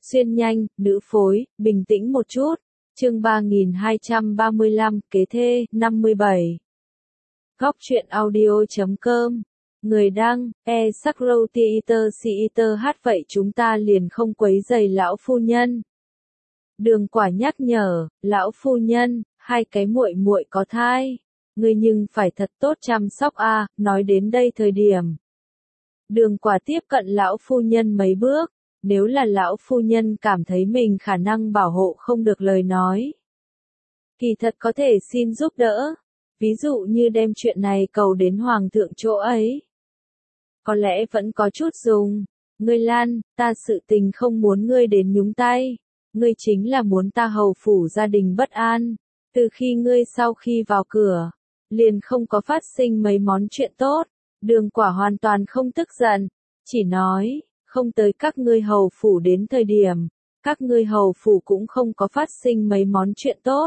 Xuyên nhanh, nữ phối, bình tĩnh một chút. Chương 3235, kế thê, 57. Góc truyện audio.com. Người đăng, Sakrow Theater hát vậy chúng ta liền không quấy rầy lão phu nhân. Đường Quả nhắc nhở, lão phu nhân, hai cái muội muội có thai. Ngươi nhưng phải thật tốt chăm sóc a. Nói đến đây thời điểm. Đường Quả tiếp cận lão phu nhân mấy bước. Nếu là lão phu nhân cảm thấy mình khả năng bảo hộ không được lời nói. Kỳ thật có thể xin giúp đỡ. Ví dụ như đem chuyện này cầu đến hoàng thượng chỗ ấy. Có lẽ vẫn có chút dùng. Ngươi Lan, ta sự tình không muốn ngươi đến nhúng tay. Ngươi chính là muốn ta hầu phủ gia đình bất an. Từ khi ngươi sau khi vào cửa, liền không có phát sinh mấy món chuyện tốt. Đường Quả hoàn toàn không tức giận. Chỉ nói, không tới các ngươi hầu phủ đến thời điểm. Các ngươi hầu phủ cũng không có phát sinh mấy món chuyện tốt.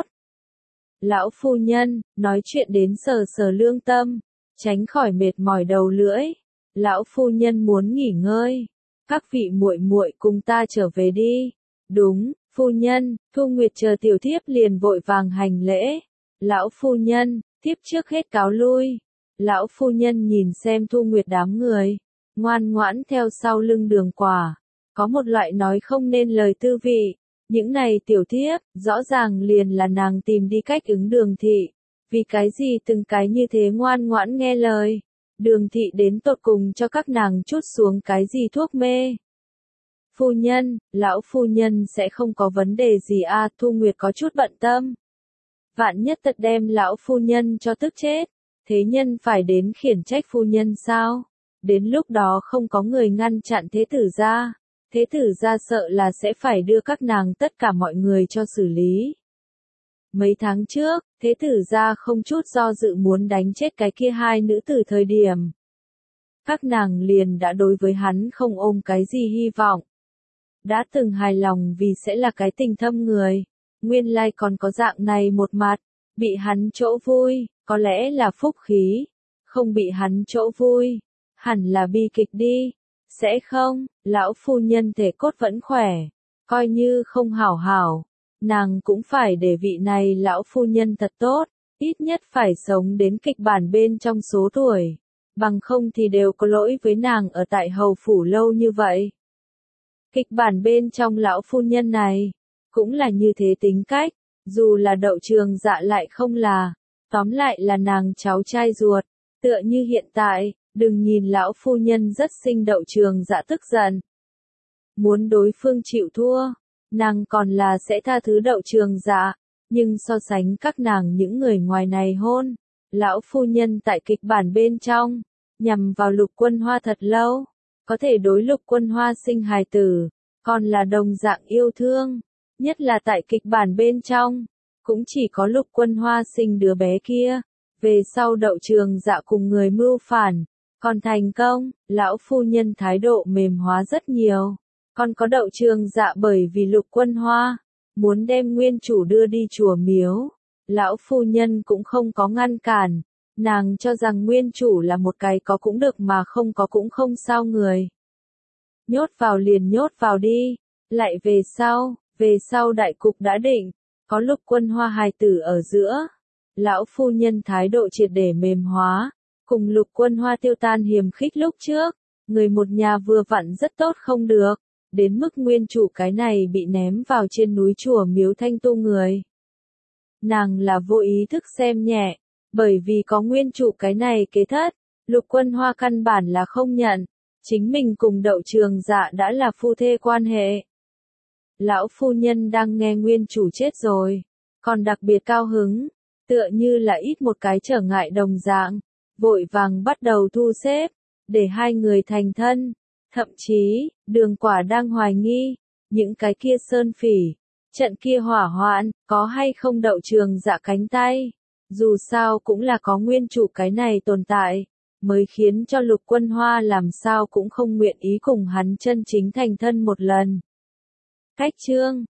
Lão phu nhân, nói chuyện đến sờ sờ lương tâm. Tránh khỏi mệt mỏi đầu lưỡi. Lão phu nhân muốn nghỉ ngơi. Các vị muội muội cùng ta trở về đi. Đúng, phu nhân. Thu Nguyệt chờ tiểu thiếp liền vội vàng hành lễ. Lão phu nhân, thiếp trước hết cáo lui. Lão phu nhân nhìn xem Thu Nguyệt đám người. Ngoan ngoãn theo sau lưng Đường Quả. Có một loại nói không nên lời tư vị. Những này tiểu thiếp, rõ ràng liền là nàng tìm đi cách ứng Đường thị. Vì cái gì từng cái như thế ngoan ngoãn nghe lời. Đường thị đến tột cùng cho các nàng chút xuống cái gì thuốc mê. Phu nhân, lão phu nhân sẽ không có vấn đề gì à, Thu Nguyệt có chút bận tâm. Vạn nhất thật đem lão phu nhân cho tức chết. Thế nhân phải đến khiển trách phu nhân sao? Đến lúc đó không có người ngăn chặn thế tử gia. Thế tử gia sợ là sẽ phải đưa các nàng tất cả mọi người cho xử lý. Mấy tháng trước, thế tử gia không chút do dự muốn đánh chết cái kia hai nữ tử thời điểm. Các nàng liền đã đối với hắn không ôm cái gì hy vọng. Đã từng hài lòng vì sẽ là cái tình thâm người. Nguyên lai còn có dạng này một mặt. Bị hắn chỗ vui, có lẽ là phúc khí. Không bị hắn chỗ vui, hẳn là bi kịch đi. Sẽ không, lão phu nhân thể cốt vẫn khỏe. Coi như không hảo hảo. Nàng cũng phải để vị này lão phu nhân thật tốt. Ít nhất phải sống đến kịch bản bên trong số tuổi. Bằng không thì đều có lỗi với nàng ở tại hầu phủ lâu như vậy. Kịch bản bên trong lão phu nhân này, cũng là như thế tính cách, dù là Đậu Trường Dạ lại không là, tóm lại là nàng cháu trai ruột, tựa như hiện tại, đừng nhìn lão phu nhân rất xinh Đậu Trường Dạ tức giận. Muốn đối phương chịu thua, nàng còn là sẽ tha thứ Đậu Trường Dạ, nhưng so sánh các nàng những người ngoài này hôn, lão phu nhân tại kịch bản bên trong, nhằm vào Lục Quân Hoa thật lâu. Có thể đối Lục Quân Hoa sinh hài tử, còn là đồng dạng yêu thương, nhất là tại kịch bản bên trong, cũng chỉ có Lục Quân Hoa sinh đứa bé kia, về sau Đậu Trường Dạ cùng người mưu phản, còn thành công, lão phu nhân thái độ mềm hóa rất nhiều, còn có Đậu Trường Dạ bởi vì Lục Quân Hoa, muốn đem nguyên chủ đưa đi chùa miếu, lão phu nhân cũng không có ngăn cản. Nàng cho rằng nguyên chủ là một cái có cũng được mà không có cũng không sao người. Nhốt vào liền nhốt vào đi. Lại về sau đại cục đã định. Có Lục Quân Hoa hài tử ở giữa. Lão phu nhân thái độ triệt để mềm hóa. Cùng Lục Quân Hoa tiêu tan hiềm khích lúc trước. Người một nhà vừa vặn rất tốt không được. Đến mức nguyên chủ cái này bị ném vào trên núi chùa miếu Thanh Tu người. Nàng là vô ý thức xem nhẹ. Bởi vì có nguyên chủ cái này kế thất, Lục Quân Hoa căn bản là không nhận, chính mình cùng Đậu Trường Dạ đã là phu thê quan hệ. Lão phu nhân đang nghe nguyên chủ chết rồi, còn đặc biệt cao hứng, tựa như là ít một cái trở ngại đồng dạng, vội vàng bắt đầu thu xếp, để hai người thành thân, thậm chí, Đường Quả đang hoài nghi, những cái kia sơn phỉ, trận kia hỏa hoạn, có hay không Đậu Trường Dạ cánh tay. Dù sao cũng là có nguyên chủ cái này tồn tại, mới khiến cho Lục Quân Hoa làm sao cũng không nguyện ý cùng hắn chân chính thành thân một lần. Cách chương